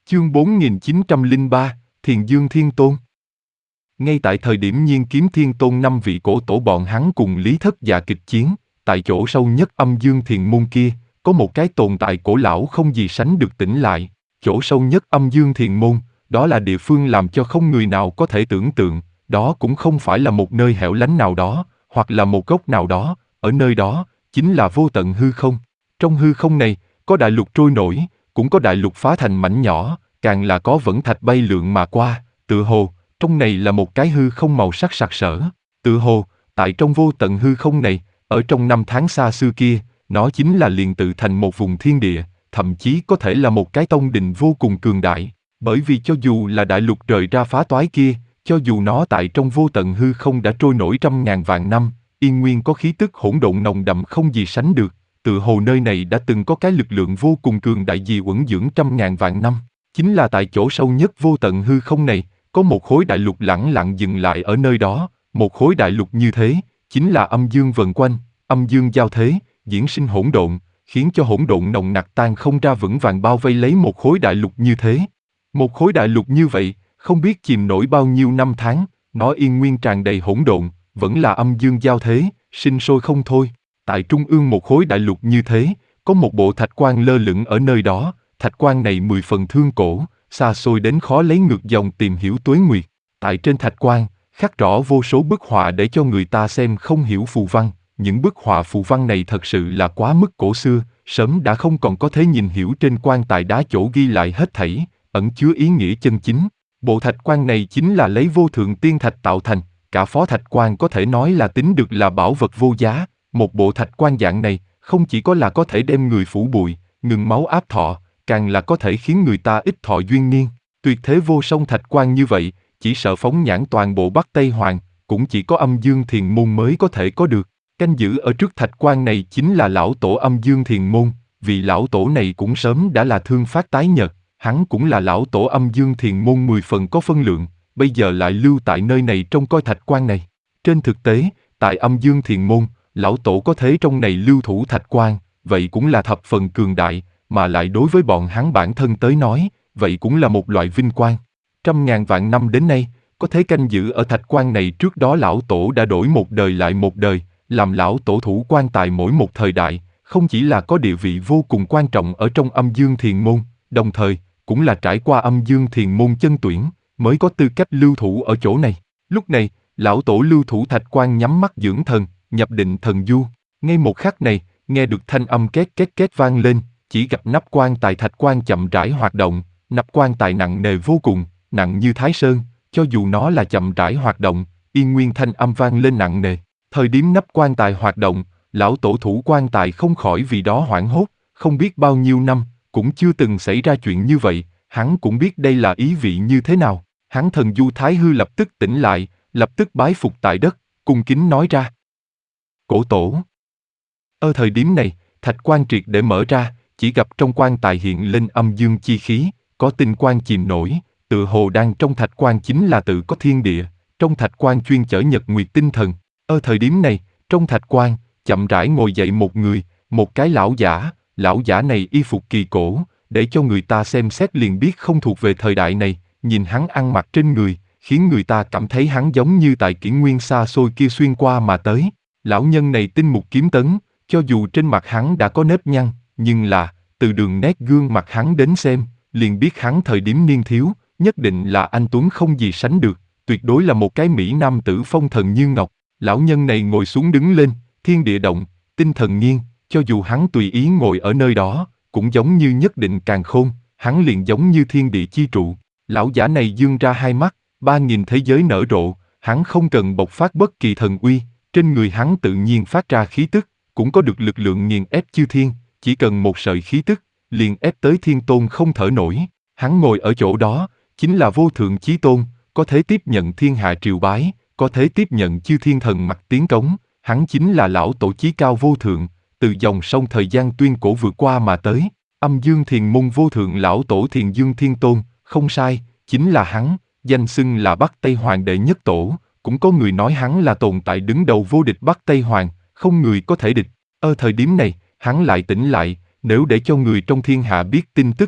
Chương 4903, Thiền Dương Thiên Tôn. Ngay tại thời điểm Nhiên Kiếm Thiên Tôn 5 vị cổ tổ bọn hắn cùng Lý Thất Dạ kịch chiến, tại chỗ sâu nhất âm dương thiền môn kia, có một cái tồn tại cổ lão không gì sánh được tỉnh lại. Chỗ sâu nhất âm dương thiền môn, đó là địa phương làm cho không người nào có thể tưởng tượng, đó cũng không phải là một nơi hẻo lánh nào đó, hoặc là một góc nào đó, ở nơi đó, chính là vô tận hư không. Trong hư không này, có đại lục trôi nổi, cũng có đại lục phá thành mảnh nhỏ, càng là có vẫn thạch bay lượn mà qua, tựa hồ, trong này là một cái hư không màu sắc sặc sỡ. Tựa hồ, tại trong vô tận hư không này, ở trong năm tháng xa xưa kia, nó chính là liền tự thành một vùng thiên địa, thậm chí có thể là một cái tông đình vô cùng cường đại. Bởi vì cho dù là đại lục rời ra phá toái kia, cho dù nó tại trong vô tận hư không đã trôi nổi trăm ngàn vạn năm, yên nguyên có khí tức hỗn độn nồng đậm không gì sánh được. Tựa hồ nơi này đã từng có cái lực lượng vô cùng cường đại gì uẩn dưỡng trăm ngàn vạn năm. Chính là tại chỗ sâu nhất vô tận hư không này, có một khối đại lục lẳng lặng dừng lại ở nơi đó. Một khối đại lục như thế, chính là âm dương vần quanh, âm dương giao thế, diễn sinh hỗn độn, khiến cho hỗn độn nồng nặc tan không ra vững vàng bao vây lấy một khối đại lục như thế. Một khối đại lục như vậy, không biết chìm nổi bao nhiêu năm tháng, nó yên nguyên tràn đầy hỗn độn, vẫn là âm dương giao thế, sinh sôi không thôi. Tại trung ương một khối đại lục như thế, có một bộ thạch quan lơ lửng ở nơi đó, thạch quan này 10 phần thương cổ, xa xôi đến khó lấy ngược dòng tìm hiểu tuế nguyệt. Tại trên thạch quan, khắc rõ vô số bức họa để cho người ta xem không hiểu phù văn, những bức họa phù văn này thật sự là quá mức cổ xưa, sớm đã không còn có thể nhìn hiểu trên quan tài đá chỗ ghi lại hết thảy, ẩn chứa ý nghĩa chân chính. Bộ thạch quan này chính là lấy vô thượng tiên thạch tạo thành, cả phó thạch quan có thể nói là tính được là bảo vật vô giá. Một bộ thạch quan dạng này, không chỉ có là có thể đem người phủ bụi, ngừng máu áp thọ, càng là có thể khiến người ta ít thọ duyên niên. Tuyệt thế vô song thạch quan như vậy, chỉ sợ phóng nhãn toàn bộ Bắc Tây Hoàng, cũng chỉ có âm dương thiền môn mới có thể có được. Canh giữ ở trước thạch quan này chính là lão tổ âm dương thiền môn, vì lão tổ này cũng sớm đã là thương phát tái nhợt, hắn cũng là lão tổ âm dương thiền môn 10 phần có phân lượng, bây giờ lại lưu tại nơi này trông coi thạch quan này. Trên thực tế, tại âm dương thiền môn, lão tổ có thế trong này lưu thủ thạch quan, vậy cũng là thập phần cường đại, mà lại đối với bọn hắn bản thân tới nói, vậy cũng là một loại vinh quang. Trăm ngàn vạn năm đến nay, có thế canh giữ ở thạch quan này trước đó lão tổ đã đổi một đời lại một đời, làm lão tổ thủ quan tài mỗi một thời đại, không chỉ là có địa vị vô cùng quan trọng ở trong âm dương thiền môn, đồng thời, cũng là trải qua âm dương thiền môn chân tuyển, mới có tư cách lưu thủ ở chỗ này. Lúc này, lão tổ lưu thủ thạch quan nhắm mắt dưỡng thần, nhập định thần du. Ngay một khắc này, nghe được thanh âm két két két vang lên, chỉ gặp nắp quan tài thạch quan chậm rãi hoạt động, nắp quan tài nặng nề vô cùng, nặng như Thái Sơn, cho dù nó là chậm rãi hoạt động, yên nguyên thanh âm vang lên nặng nề. Thời điểm nắp quan tài hoạt động, lão tổ thủ quan tài không khỏi vì đó hoảng hốt, không biết bao nhiêu năm, cũng chưa từng xảy ra chuyện như vậy, hắn cũng biết đây là ý vị như thế nào. Hắn thần du Thái Hư lập tức tỉnh lại, lập tức bái phục tại đất, cung kính nói ra. Cổ tổ. Ở thời điểm này, thạch quan triệt để mở ra, chỉ gặp trong quan tài hiện lên âm dương chi khí, có tinh quang chìm nổi, tựa hồ đang trong thạch quan chính là tự có thiên địa, trong thạch quan chuyên chở nhật nguyệt tinh thần. Ở thời điểm này, trong thạch quan, chậm rãi ngồi dậy một người, một cái lão giả này y phục kỳ cổ, để cho người ta xem xét liền biết không thuộc về thời đại này, nhìn hắn ăn mặc trên người, khiến người ta cảm thấy hắn giống như tại kỷ nguyên xa xôi kia xuyên qua mà tới. Lão nhân này tinh mục kiếm tấn, cho dù trên mặt hắn đã có nếp nhăn, nhưng là, từ đường nét gương mặt hắn đến xem, liền biết hắn thời điểm niên thiếu, nhất định là anh tuấn không gì sánh được, tuyệt đối là một cái mỹ nam tử phong thần như ngọc. Lão nhân này ngồi xuống đứng lên, thiên địa động, tinh thần nghiêng, cho dù hắn tùy ý ngồi ở nơi đó, cũng giống như nhất định càn khôn, hắn liền giống như thiên địa chi trụ. Lão giả này dương ra hai mắt, 3000 thế giới nở rộ, hắn không cần bộc phát bất kỳ thần uy, trên người hắn tự nhiên phát ra khí tức, cũng có được lực lượng nghiền ép chư thiên, chỉ cần một sợi khí tức, liền ép tới thiên tôn không thở nổi. Hắn ngồi ở chỗ đó, chính là vô thượng chí tôn, có thể tiếp nhận thiên hạ triều bái, có thể tiếp nhận chư thiên thần mặt tiến cống, hắn chính là lão tổ chí cao vô thượng, từ dòng sông thời gian tuyên cổ vượt qua mà tới. Âm dương thiền môn vô thượng lão tổ Thiền Dương Thiên Tôn, không sai, chính là hắn, danh xưng là Bắc Tây Hoàng đệ nhất tổ, cũng có người nói hắn là tồn tại đứng đầu vô địch Bắc Tây Hoàng, không người có thể địch. Ở thời điểm này, hắn lại tỉnh lại, nếu để cho người trong thiên hạ biết tin tức này,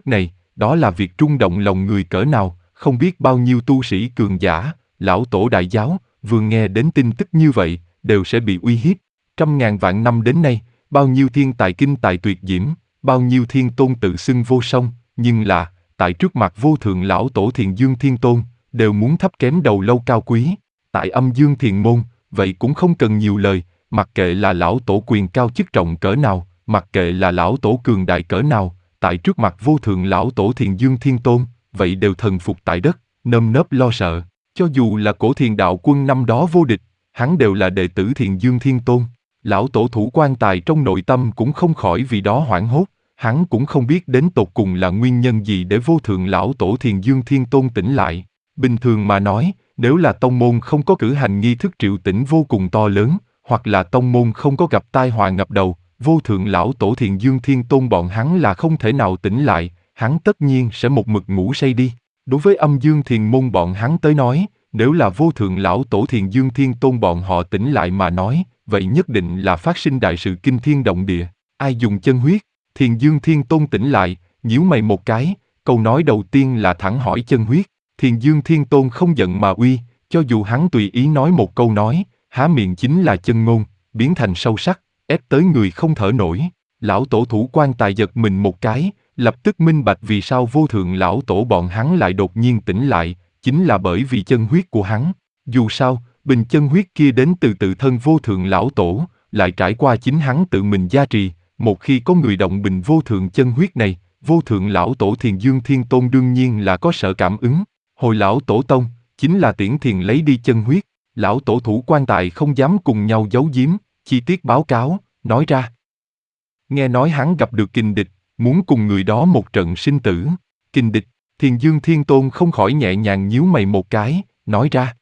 đó là việc rung động lòng người cỡ nào, không biết bao nhiêu tu sĩ cường giả, lão tổ đại giáo, vừa nghe đến tin tức như vậy, đều sẽ bị uy hiếp. Trăm ngàn vạn năm đến nay, bao nhiêu thiên tài kinh tài tuyệt diễm, bao nhiêu thiên tôn tự xưng vô song, nhưng là, tại trước mặt vô thượng lão tổ Thiền Dương Thiên Tôn, đều muốn thấp kém đầu lâu cao quý. Tại Âm Dương Thiền Môn, vậy cũng không cần nhiều lời, mặc kệ là lão tổ quyền cao chức trọng cỡ nào, mặc kệ là lão tổ cường đại cỡ nào, tại trước mặt vô thượng lão tổ Thiền Dương Thiên Tôn, vậy đều thần phục tại đất, nơm nớp lo sợ. Cho dù là cổ thiền đạo quân năm đó vô địch, hắn đều là đệ tử Thiền Dương Thiên Tôn. Lão tổ thủ quan tài trong nội tâm cũng không khỏi vì đó hoảng hốt, hắn cũng không biết đến tột cùng là nguyên nhân gì để vô thượng lão tổ Thiền Dương Thiên Tôn tỉnh lại. Bình thường mà nói, nếu là tông môn không có cử hành nghi thức triệu tỉnh vô cùng to lớn, hoặc là tông môn không có gặp tai họa ngập đầu, vô thượng lão tổ Thiền Dương Thiên Tôn bọn hắn là không thể nào tỉnh lại, hắn tất nhiên sẽ một mực ngủ say đi. Đối với Âm Dương Thiền Môn bọn hắn tới nói, nếu là vô thượng lão tổ Thiền Dương Thiên Tôn bọn họ tỉnh lại mà nói, vậy nhất định là phát sinh đại sự kinh thiên động địa. Ai dùng chân huyết? Thiền Dương Thiên Tôn tỉnh lại, nhíu mày một cái, câu nói đầu tiên là thẳng hỏi chân huyết. Thiền Dương Thiên Tôn không giận mà uy, cho dù hắn tùy ý nói một câu nói, há miệng chính là chân ngôn, biến thành sâu sắc, ép tới người không thở nổi. Lão tổ thủ quan tài giật mình một cái, lập tức minh bạch vì sao vô thượng lão tổ bọn hắn lại đột nhiên tỉnh lại, chính là bởi vì chân huyết của hắn. Dù sao, bình chân huyết kia đến từ tự thân vô thượng lão tổ, lại trải qua chính hắn tự mình gia trì, một khi có người động bình vô thượng chân huyết này, vô thượng lão tổ Thiền Dương Thiên Tôn đương nhiên là có sở cảm ứng. Hồi lão tổ tông, chính là Tiễn Thiền lấy đi chân huyết, lão tổ thủ quan tài không dám cùng nhau giấu giếm, chi tiết báo cáo, nói ra. Nghe nói hắn gặp được kình địch, muốn cùng người đó một trận sinh tử. Kình địch, Thiền Dương Thiên Tôn không khỏi nhẹ nhàng nhíu mày một cái, nói ra.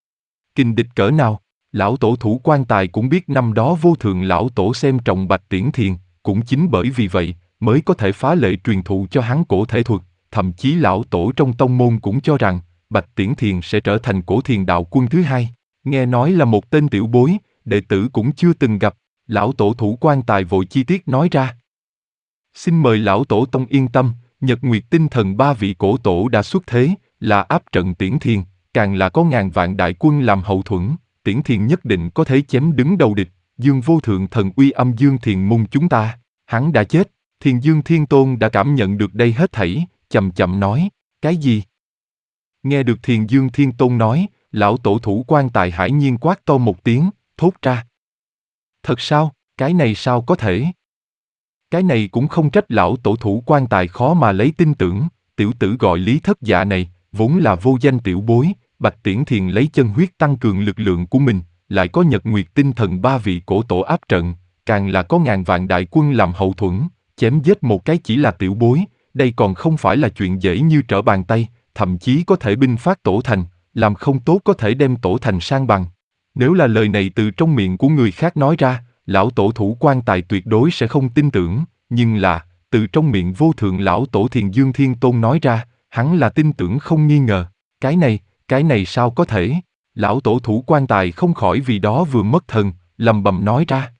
Kình địch cỡ nào? Lão tổ thủ quan tài cũng biết năm đó vô thượng lão tổ xem trọng Bạch Tiễn Thiền, cũng chính bởi vì vậy, mới có thể phá lệ truyền thụ cho hắn cổ thể thuật, thậm chí lão tổ trong tông môn cũng cho rằng, Bạch Tiễn Thiền sẽ trở thành cổ thiền đạo quân thứ hai. Nghe nói là một tên tiểu bối, đệ tử cũng chưa từng gặp, lão tổ thủ quan tài vội chi tiết nói ra. Xin mời lão tổ tông yên tâm, Nhật Nguyệt Tinh Thần ba vị cổ tổ đã xuất thế, là áp trận Tiễn Thiền, càng là có ngàn vạn đại quân làm hậu thuẫn, Tiễn Thiền nhất định có thể chém đứng đầu địch, Dương vô thượng thần uy Âm Dương Thiền Môn chúng ta, hắn đã chết. Thiền Dương Thiên Tôn đã cảm nhận được đây hết thảy, chậm chậm nói, cái gì? Nghe được Thiền Dương Thiên Tôn nói, lão tổ thủ quan tài hải nhiên quát to một tiếng, thốt ra. Thật sao, cái này sao có thể? Cái này cũng không trách lão tổ thủ quan tài khó mà lấy tin tưởng, tiểu tử gọi Lý Thất Dạ này, vốn là vô danh tiểu bối, Bạch Tiễn Thiền lấy chân huyết tăng cường lực lượng của mình, lại có Nhật Nguyệt Tinh Thần ba vị cổ tổ áp trận, càng là có ngàn vạn đại quân làm hậu thuẫn, chém giết một cái chỉ là tiểu bối, đây còn không phải là chuyện dễ như trở bàn tay, thậm chí có thể binh phát tổ thành, làm không tốt có thể đem tổ thành sang bằng. Nếu là lời này từ trong miệng của người khác nói ra, lão tổ thủ quan tài tuyệt đối sẽ không tin tưởng, nhưng là, từ trong miệng vô thượng lão tổ Thiền Dương Thiên Tôn nói ra, hắn là tin tưởng không nghi ngờ. Cái này sao có thể? Lão tổ thủ quan tài không khỏi vì đó vừa mất thần, lầm bầm nói ra.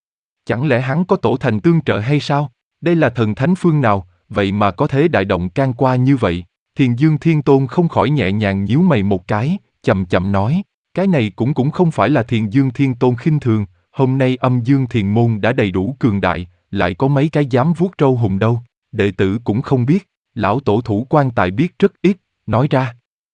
Chẳng lẽ hắn có tổ thành tương trợ hay sao? Đây là thần thánh phương nào, vậy mà có thế đại động can qua như vậy? Thiền Dương Thiên Tôn không khỏi nhẹ nhàng nhíu mày một cái, chậm chậm nói, cái này cũng không phải là Thiền Dương Thiên Tôn khinh thường, hôm nay Âm Dương Thiền Môn đã đầy đủ cường đại, lại có mấy cái dám vuốt râu hùng đâu, đệ tử cũng không biết, lão tổ thủ quan tài biết rất ít, nói ra.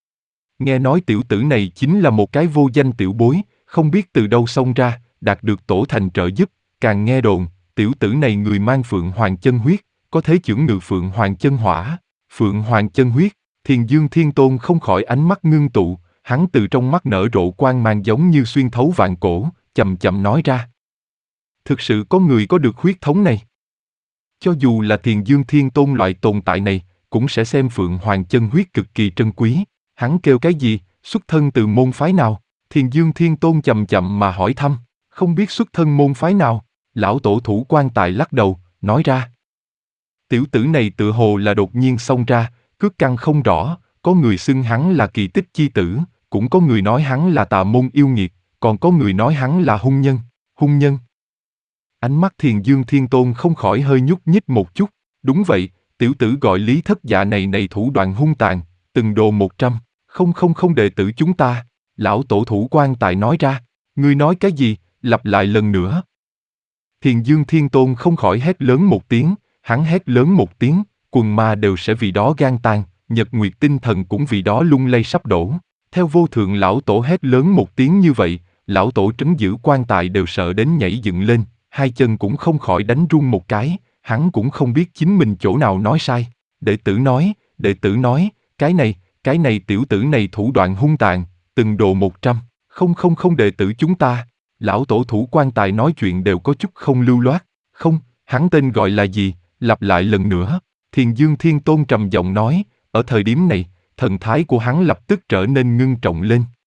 Nghe nói tiểu tử này chính là một cái vô danh tiểu bối, không biết từ đâu xông ra, đạt được tổ thành trợ giúp, càng nghe đồn, tiểu tử này người mang Phượng Hoàng chân huyết, có thể chưởng ngự Phượng Hoàng chân hỏa. Phượng Hoàng chân huyết, Thiền Dương Thiên Tôn không khỏi ánh mắt ngưng tụ, hắn từ trong mắt nở rộ quang mang giống như xuyên thấu vạn cổ, chậm chậm nói ra. Thực sự có người có được huyết thống này. Cho dù là Thiền Dương Thiên Tôn loại tồn tại này, cũng sẽ xem Phượng Hoàng chân huyết cực kỳ trân quý. Hắn kêu cái gì, xuất thân từ môn phái nào? Thiền Dương Thiên Tôn chậm chậm mà hỏi thăm, không biết xuất thân môn phái nào. Lão tổ thủ quan tài lắc đầu, nói ra. Tiểu tử này tựa hồ là đột nhiên xông ra, cước căn không rõ, có người xưng hắn là kỳ tích chi tử, cũng có người nói hắn là tà môn yêu nghiệt, còn có người nói hắn là hung nhân. Hung nhân. Ánh mắt Thiền Dương Thiên Tôn không khỏi hơi nhúc nhích một chút, đúng vậy, tiểu tử gọi Lý Thất Dạ này thủ đoạn hung tàn, từng đồ 100, không đệ tử chúng ta, lão tổ thủ quan tài nói ra, ngươi nói cái gì, lặp lại lần nữa. Thiền Dương Thiên Tôn không khỏi hét lớn một tiếng, hắn hét lớn một tiếng, quần ma đều sẽ vì đó gan tan, nhật nguyệt tinh thần cũng vì đó lung lay sắp đổ. Theo vô thượng lão tổ hét lớn một tiếng như vậy, lão tổ trấn giữ quan tài đều sợ đến nhảy dựng lên, hai chân cũng không khỏi đánh run một cái, hắn cũng không biết chính mình chỗ nào nói sai. Đệ tử nói, cái này tiểu tử này thủ đoạn hung tàn, từng đồ 100, không đệ tử chúng ta. Lão tổ thủ quan tài nói chuyện đều có chút không lưu loát, không, hắn tên gọi là gì, lặp lại lần nữa. Thiền Dương Thiên Tôn trầm giọng nói, ở thời điểm này, thần thái của hắn lập tức trở nên ngưng trọng lên.